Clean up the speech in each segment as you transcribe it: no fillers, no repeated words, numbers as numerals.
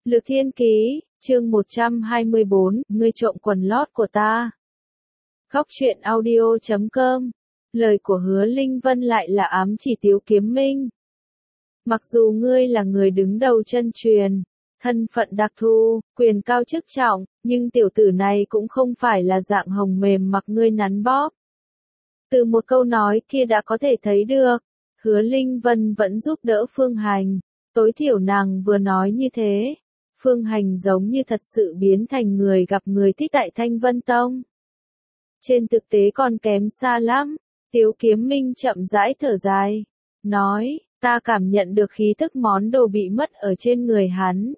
Lược Thiên Ký, chương 124, ngươi trộm quần lót của ta. Góc truyện audio.com. Lời của Hứa Linh Vân lại là ám chỉ Tiếu Kiếm Minh. Mặc dù ngươi là người đứng đầu chân truyền, thân phận đặc thù, quyền cao chức trọng, nhưng tiểu tử này cũng không phải là dạng hồng mềm mặc ngươi nắn bóp. Từ một câu nói kia đã có thể thấy được, Hứa Linh Vân vẫn giúp đỡ Phương Hành, tối thiểu nàng vừa nói như thế. Phương Hành giống như thật sự biến thành người gặp người thích tại Thanh Vân Tông. Trên thực tế còn kém xa lắm, Tiếu Kiếm Minh chậm rãi thở dài, nói, ta cảm nhận được khí tức món đồ bị mất ở trên người hắn.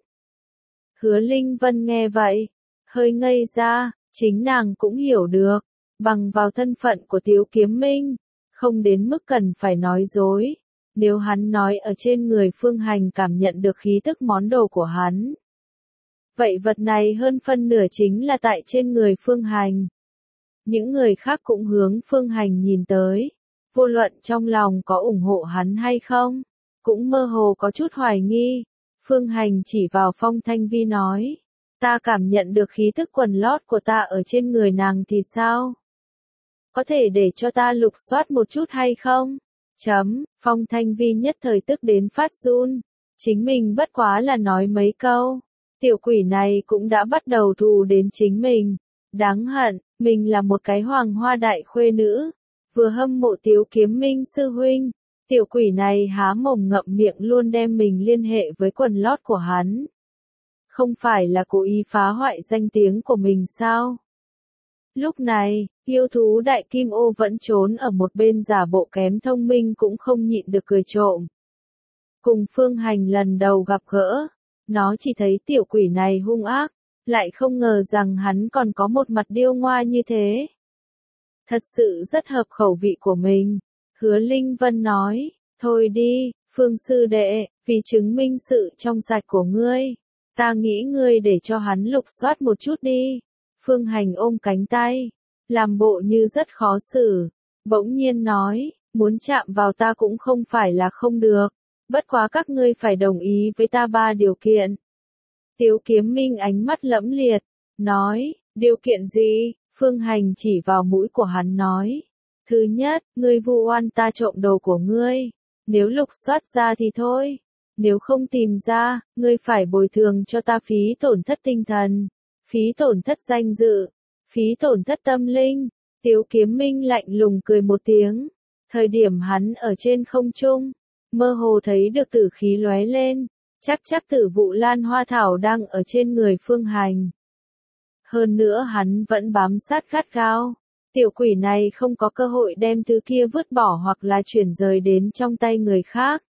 Hứa Linh Vân nghe vậy, hơi ngây ra, chính nàng cũng hiểu được, bằng vào thân phận của Tiếu Kiếm Minh, không đến mức cần phải nói dối. Nếu hắn nói ở trên người Phương Hành cảm nhận được khí tức món đồ của hắn, vậy vật này hơn phân nửa chính là tại trên người Phương Hành. Những người khác cũng hướng Phương Hành nhìn tới, vô luận trong lòng có ủng hộ hắn hay không, cũng mơ hồ có chút hoài nghi. Phương Hành chỉ vào Phong Thanh Vi nói, ta cảm nhận được khí tức quần lót của ta ở trên người nàng thì sao? Có thể để cho ta lục soát một chút hay không? Phong Thanh Vi nhất thời tức đến phát run, chính mình bất quá là nói mấy câu. Tiểu quỷ này cũng đã bắt đầu thù đến chính mình. Đáng hận, mình là một cái hoàng hoa đại khuê nữ. Vừa hâm mộ Tiếu Kiếm Minh sư huynh. Tiểu quỷ này há mồm ngậm miệng luôn đem mình liên hệ với quần lót của hắn. Không phải là cố ý phá hoại danh tiếng của mình sao? Lúc này, yêu thú đại kim ô vẫn trốn ở một bên giả bộ kém thông minh cũng không nhịn được cười trộm. Cùng Phương Hành lần đầu gặp gỡ. Nó chỉ thấy tiểu quỷ này hung ác, lại không ngờ rằng hắn còn có một mặt điêu ngoa như thế. Thật sự rất hợp khẩu vị của mình. Hứa Linh Vân nói, thôi đi, Phương sư đệ, vì chứng minh sự trong sạch của ngươi, ta nghĩ ngươi để cho hắn lục soát một chút đi. Phương Hành ôm cánh tay, làm bộ như rất khó xử, bỗng nhiên nói, muốn chạm vào ta cũng không phải là không được. Bất quá các ngươi phải đồng ý với ta 3 điều kiện. Tiếu Kiếm Minh ánh mắt lẫm liệt, nói, điều kiện gì? Phương Hành chỉ vào mũi của hắn nói. Thứ nhất, ngươi vu oan ta trộm đồ của ngươi. Nếu lục soát ra thì thôi. Nếu không tìm ra, ngươi phải bồi thường cho ta phí tổn thất tinh thần, phí tổn thất danh dự, phí tổn thất tâm linh. Tiếu Kiếm Minh lạnh lùng cười một tiếng. Thời điểm hắn ở trên không trung, mơ hồ thấy được tử khí lóe lên, chắc tử vụ lan hoa thảo đang ở trên người Phương Hành. Hơn nữa hắn vẫn bám sát gắt gao, tiểu quỷ này không có cơ hội đem thứ kia vứt bỏ hoặc là chuyển rời đến trong tay người khác.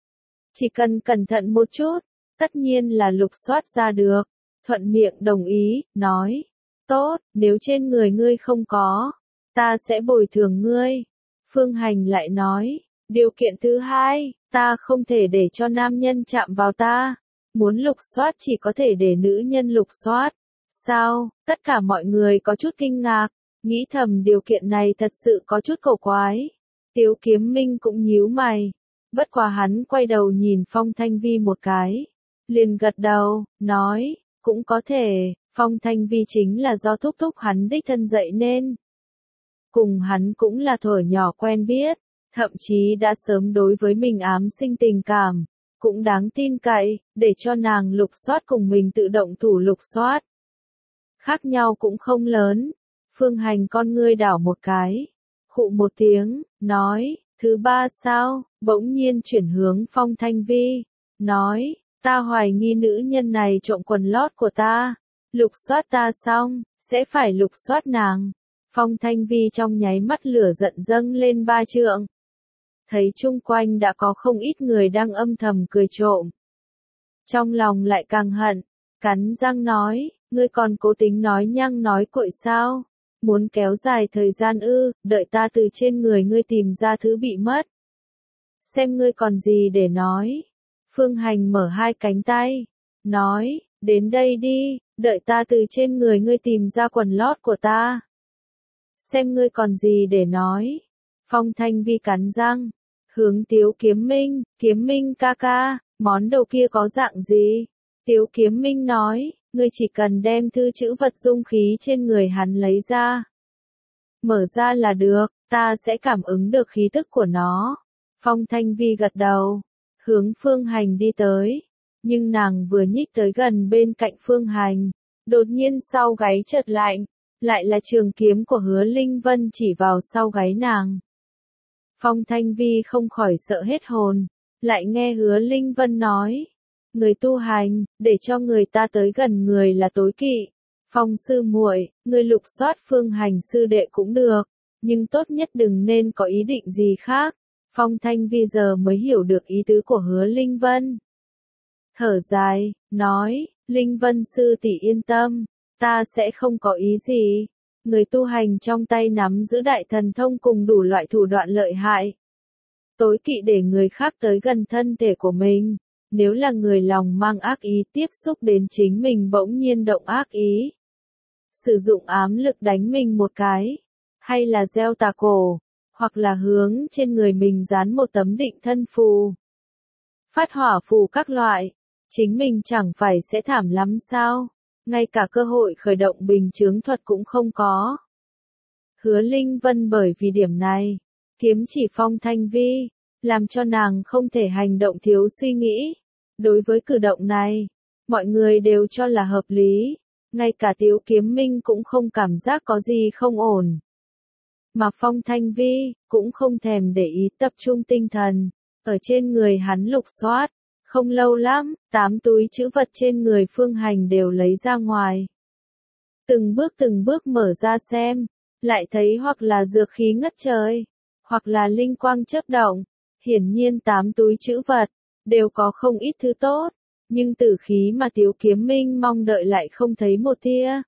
Chỉ cần cẩn thận một chút, tất nhiên là lục soát ra được. Thuận miệng đồng ý, nói, tốt, nếu trên người ngươi không có, ta sẽ bồi thường ngươi. Phương Hành lại nói, điều kiện thứ hai, ta không thể để cho nam nhân chạm vào ta. Muốn lục soát chỉ có thể để nữ nhân lục soát. Sao? Tất cả mọi người có chút kinh ngạc, nghĩ thầm điều kiện này thật sự có chút cổ quái. Tiếu Kiếm Minh cũng nhíu mày. Bất quá hắn quay đầu nhìn Phong Thanh Vi một cái. Liền gật đầu, nói, cũng có thể, Phong Thanh Vi chính là do thúc thúc hắn đích thân dạy nên. Cùng hắn cũng là thuở nhỏ quen biết. Thậm chí đã sớm đối với mình ám sinh tình cảm, cũng đáng tin cậy, để cho nàng lục soát cùng mình tự động thủ lục soát. Khác nhau cũng không lớn. Phương Hành con ngươi đảo một cái, khụ một tiếng, nói, thứ ba sao? Bỗng nhiên chuyển hướng Phong Thanh Vi, nói, ta hoài nghi nữ nhân này trộm quần lót của ta, lục soát ta xong, sẽ phải lục soát nàng. Phong Thanh Vi trong nháy mắt lửa giận dâng lên 3 trượng. Thấy chung quanh đã có không ít người đang âm thầm cười trộm. Trong lòng lại càng hận, cắn răng nói, ngươi còn cố tính nói nhăng nói cuội sao? Muốn kéo dài thời gian ư, đợi ta từ trên người ngươi tìm ra thứ bị mất. Xem ngươi còn gì để nói. Phương Hành mở hai cánh tay, nói, đến đây đi, đợi ta từ trên người ngươi tìm ra quần lót của ta. Xem ngươi còn gì để nói. Phong Thanh Vi cắn răng, hướng Tiếu Kiếm Minh ca ca, món đồ kia có dạng gì? Tiếu Kiếm Minh nói, ngươi chỉ cần đem thư trữ vật dung khí trên người hắn lấy ra. Mở ra là được, ta sẽ cảm ứng được khí tức của nó. Phong Thanh Vi gật đầu, hướng Phương Hành đi tới. Nhưng nàng vừa nhích tới gần bên cạnh Phương Hành, đột nhiên sau gáy chợt lạnh, lại là trường kiếm của Hứa Linh Vân chỉ vào sau gáy nàng. Phong Thanh Vi không khỏi sợ hết hồn, lại nghe Hứa Linh Vân nói, người tu hành, để cho người ta tới gần người là tối kỵ. Phong sư muội, người lục soát Phương Hành sư đệ cũng được, nhưng tốt nhất đừng nên có ý định gì khác. Phong Thanh Vi giờ mới hiểu được ý tứ của Hứa Linh Vân. Thở dài, nói, Linh Vân sư tỷ yên tâm, ta sẽ không có ý gì. Người tu hành trong tay nắm giữ đại thần thông cùng đủ loại thủ đoạn lợi hại. Tối kỵ để người khác tới gần thân thể của mình. Nếu là người lòng mang ác ý tiếp xúc đến chính mình bỗng nhiên động ác ý. Sử dụng ám lực đánh mình một cái. Hay là gieo tà cổ. Hoặc là hướng trên người mình dán một tấm định thân phù. Phát hỏa phù các loại. Chính mình chẳng phải sẽ thảm lắm sao? Ngay cả cơ hội khởi động bình chướng thuật cũng không có. Hứa Linh Vân bởi vì điểm này, kiếm chỉ Phong Thanh Vi, làm cho nàng không thể hành động thiếu suy nghĩ. Đối với cử động này, mọi người đều cho là hợp lý, ngay cả Tiếu Kiếm Minh cũng không cảm giác có gì không ổn. Mà Phong Thanh Vi cũng không thèm để ý, tập trung tinh thần, ở trên người hắn lục soát. Không lâu lắm, 8 túi trữ vật trên người Phương Hành đều lấy ra ngoài. Từng bước mở ra xem, lại thấy hoặc là dược khí ngất trời, hoặc là linh quang chớp động. Hiển nhiên 8 túi trữ vật, đều có không ít thứ tốt, nhưng tử khí mà Tiếu Kiếm Minh mong đợi lại không thấy một tia.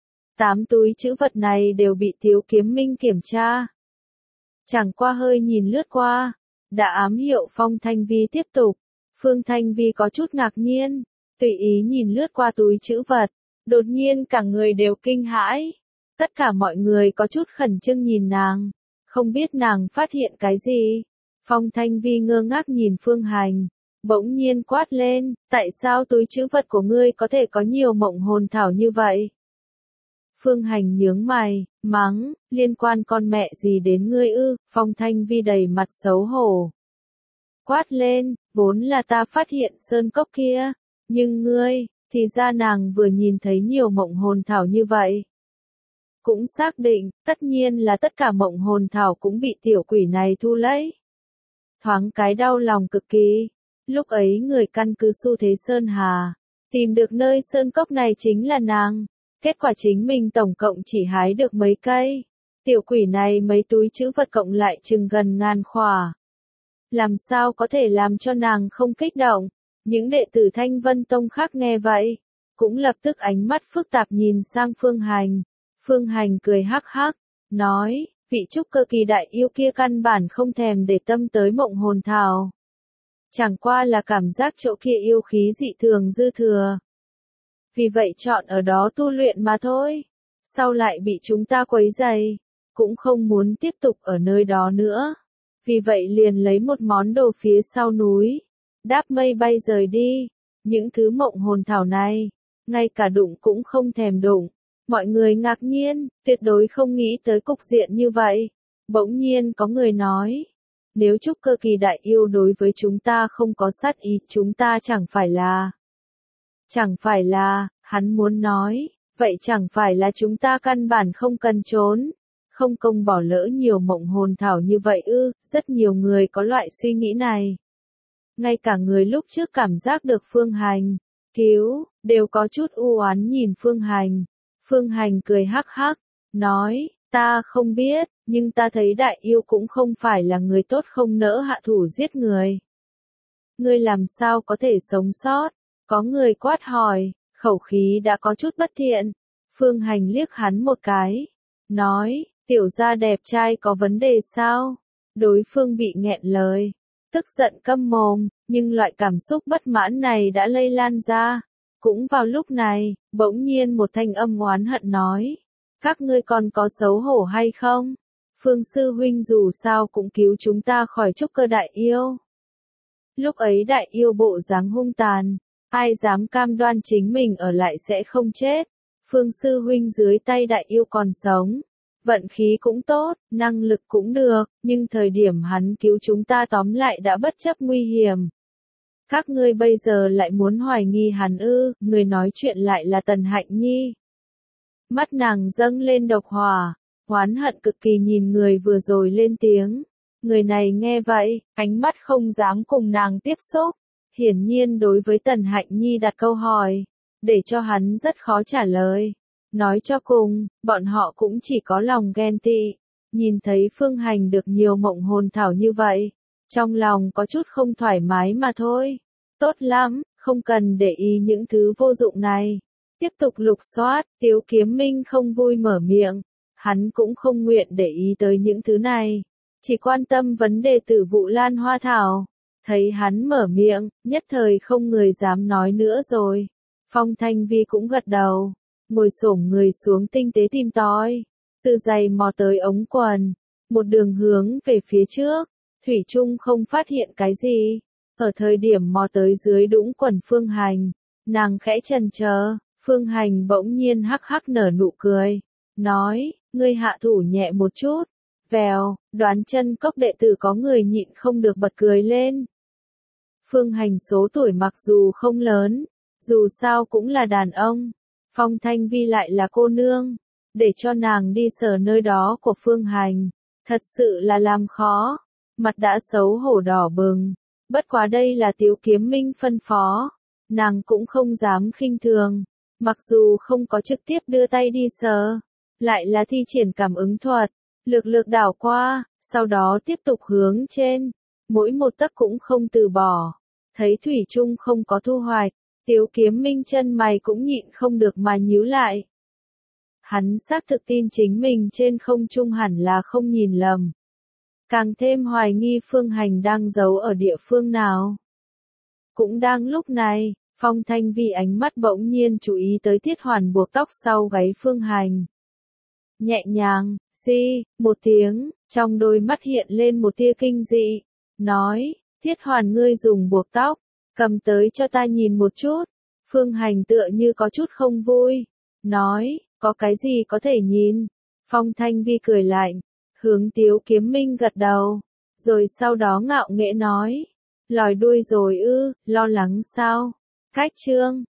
8 túi trữ vật này đều bị Tiếu Kiếm Minh kiểm tra. Chẳng qua hơi nhìn lướt qua, đã ám hiệu Phong Thanh Vi tiếp tục. Phương Thanh Vi có chút ngạc nhiên, tùy ý nhìn lướt qua túi trữ vật, đột nhiên cả người đều kinh hãi. Tất cả mọi người có chút khẩn trương nhìn nàng, không biết nàng phát hiện cái gì. Phong Thanh Vi ngơ ngác nhìn Phương Hành, bỗng nhiên quát lên, tại sao túi trữ vật của ngươi có thể có nhiều mộng hồn thảo như vậy? Phương Hành nhướng mày, mắng, liên quan con mẹ gì đến ngươi ư? Phong Thanh Vi đầy mặt xấu hổ. Quát lên, vốn là ta phát hiện sơn cốc kia, nhưng ngươi, thì ra nàng vừa nhìn thấy nhiều mộng hồn thảo như vậy. Cũng xác định, tất nhiên là tất cả mộng hồn thảo cũng bị tiểu quỷ này thu lấy. Thoáng cái đau lòng cực kỳ, lúc ấy người căn cứ xu thế Sơn Hà, tìm được nơi sơn cốc này chính là nàng, kết quả chính mình tổng cộng chỉ hái được mấy cây. Tiểu quỷ này mấy túi trữ vật cộng lại chừng gần 1000 khỏa. Làm sao có thể làm cho nàng không kích động? Những đệ tử Thanh Vân Tông khác nghe vậy, cũng lập tức ánh mắt phức tạp nhìn sang Phương Hành. Phương Hành cười hắc hắc, nói, vị trúc cơ kỳ đại yêu kia căn bản không thèm để tâm tới mộng hồn thảo. Chẳng qua là cảm giác chỗ kia yêu khí dị thường dư thừa. Vì vậy chọn ở đó tu luyện mà thôi. Sau lại bị chúng ta quấy rầy, cũng không muốn tiếp tục ở nơi đó nữa. Vì vậy liền lấy một món đồ phía sau núi, đáp mây bay rời đi. Những thứ mộng hồn thảo này, ngay cả đụng cũng không thèm đụng. Mọi người ngạc nhiên, tuyệt đối không nghĩ tới cục diện như vậy. Bỗng nhiên có người nói, nếu trúc cơ kỳ đại yêu đối với chúng ta không có sát ý, chúng ta chẳng phải là, hắn muốn nói, vậy chẳng phải là chúng ta căn bản không cần trốn. Không công bỏ lỡ nhiều mộng hồn thảo như vậy ư? Rất nhiều người có loại suy nghĩ này. Ngay cả người lúc trước cảm giác được Phương Hành cứu, đều có chút u oán nhìn Phương Hành. Phương Hành cười hắc hắc, nói, ta không biết, nhưng ta thấy đại yêu cũng không phải là người tốt, không nỡ hạ thủ giết người. Ngươi làm sao có thể sống sót? Có người quát hỏi, khẩu khí đã có chút bất thiện. Phương Hành liếc hắn một cái, nói, tiểu gia đẹp trai có vấn đề sao? Đối phương bị nghẹn lời, tức giận câm mồm, nhưng loại cảm xúc bất mãn này đã lây lan ra. Cũng vào lúc này, bỗng nhiên một thanh âm oán hận nói, các ngươi còn có xấu hổ hay không? Phương sư huynh dù sao cũng cứu chúng ta khỏi trúc cơ đại yêu. Lúc ấy đại yêu bộ dáng hung tàn, Ai dám cam đoan chính mình ở lại sẽ không chết. Phương sư huynh dưới tay đại yêu còn sống. Vận khí cũng tốt, năng lực cũng được, nhưng thời điểm hắn cứu chúng ta tóm lại đã bất chấp nguy hiểm. Các ngươi bây giờ lại muốn hoài nghi hắn ư, người nói chuyện lại là Tần Hạnh Nhi. Mắt nàng dâng lên độc hỏa, oán hận cực kỳ nhìn người vừa rồi lên tiếng. Người này nghe vậy, ánh mắt không dám cùng nàng tiếp xúc. Hiển nhiên đối với Tần Hạnh Nhi đặt câu hỏi, để cho hắn rất khó trả lời. Nói cho cùng, bọn họ cũng chỉ có lòng ghen tị. Nhìn thấy Phương Hành được nhiều mộng hồn thảo như vậy, trong lòng có chút không thoải mái mà thôi. Tốt lắm, không cần để ý những thứ vô dụng này. Tiếp tục lục soát, Tiếu Kiếm Minh không vui mở miệng. Hắn cũng không nguyện để ý tới những thứ này. Chỉ quan tâm vấn đề tử vụ lan hoa thảo. Thấy hắn mở miệng, nhất thời không người dám nói nữa rồi. Phong Thanh Vi cũng gật đầu. Ngồi xổm người xuống tinh tế tìm tòi. Từ giày mò tới ống quần. Một đường hướng về phía trước. Thủy chung không phát hiện cái gì. Ở thời điểm mò tới dưới đũng quần Phương Hành. Nàng khẽ chần chờ. Phương Hành bỗng nhiên hắc hắc nở nụ cười. Nói, ngươi hạ thủ nhẹ một chút. Vèo, Đoán Chân Cốc đệ tử có người nhịn không được bật cười lên. Phương Hành số tuổi mặc dù không lớn, dù sao cũng là đàn ông. Phong Thanh Vi lại là cô nương. Để cho nàng đi sờ nơi đó của Phương Hành. Thật sự là làm khó. Mặt đã xấu hổ đỏ bừng. Bất quá đây là Tiếu Kiếm Minh phân phó. Nàng cũng không dám khinh thường. Mặc dù không có trực tiếp đưa tay đi sờ. Lại là thi triển cảm ứng thuật. Lược lược đảo qua, sau đó tiếp tục hướng trên. Mỗi một tấc cũng không từ bỏ. Thấy Thủy Trung không có thu hoạch. Tiếu Kiếm Minh chân mày cũng nhịn không được mà nhíu lại. Hắn xác thực tin chính mình trên không trung hẳn là không nhìn lầm. Càng thêm hoài nghi Phương Hành đang giấu ở địa phương nào. Cũng đang lúc này, Phong Thanh Vi ánh mắt bỗng nhiên chú ý tới Thiết Hoàn buộc tóc sau gáy Phương Hành. Nhẹ nhàng, một tiếng, trong đôi mắt hiện lên một tia kinh dị. Nói, Thiết Hoàn ngươi dùng buộc tóc, cầm tới cho ta nhìn một chút. Phương Hành tựa như có chút không vui. Nói, có cái gì có thể nhìn? Phong Thanh Vi cười lạnh, hướng Tiếu Kiếm Minh gật đầu. Rồi sau đó ngạo nghễ nói, lòi đuôi rồi ư, lo lắng sao? Cách chương